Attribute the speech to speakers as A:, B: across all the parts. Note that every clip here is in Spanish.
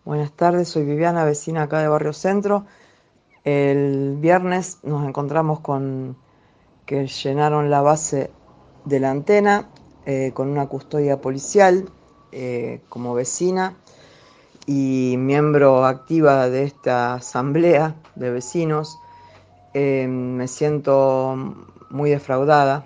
A: Buenas tardes, soy Viviana, vecina acá de Barrio Centro. El viernes nos encontramos con que llenaron la base de la antena con una custodia policial como vecina y miembro activa de esta asamblea de vecinos. Me siento muy defraudada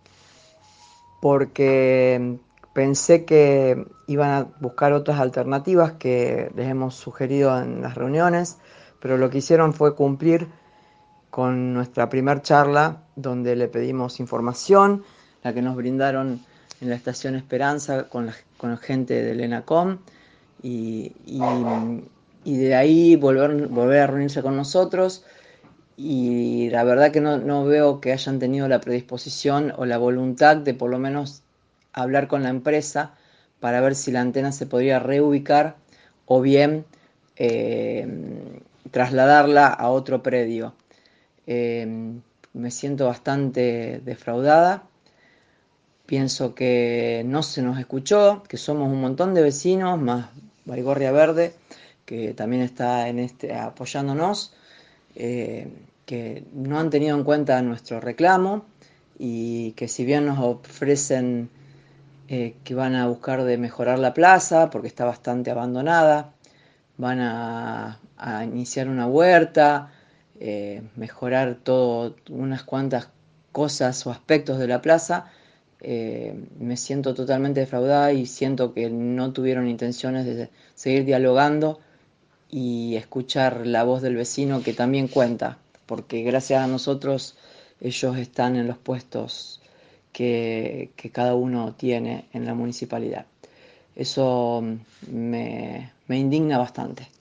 A: porque pensé que iban a buscar otras alternativas que les hemos sugerido en las reuniones, pero lo que hicieron fue cumplir con nuestra primer charla donde le pedimos información, la que nos brindaron en la estación Esperanza con la gente del ENACOM y, y, y de ahí volver a reunirse con nosotros y la verdad que no veo que hayan tenido la predisposición o la voluntad de por lo menos hablar con la empresa para ver si la antena se podría reubicar o bien eh, trasladarla a otro predio. Eh, Me siento bastante defraudada, pienso que no se nos escuchó, que somos un montón de vecinos, más Baigorria Verde, que también está apoyándonos, eh, que no han tenido en cuenta nuestro reclamo y que si bien nos ofrecen que van a buscar de mejorar la plaza porque está bastante abandonada, van a iniciar una huerta, mejorar todo, unas cuantas cosas o aspectos de la plaza, me siento totalmente defraudada y siento que no tuvieron intenciones de seguir dialogando y escuchar la voz del vecino que también cuenta, porque gracias a nosotros ellos están en los puestos que cada uno tiene en la municipalidad. Eso me indigna bastante.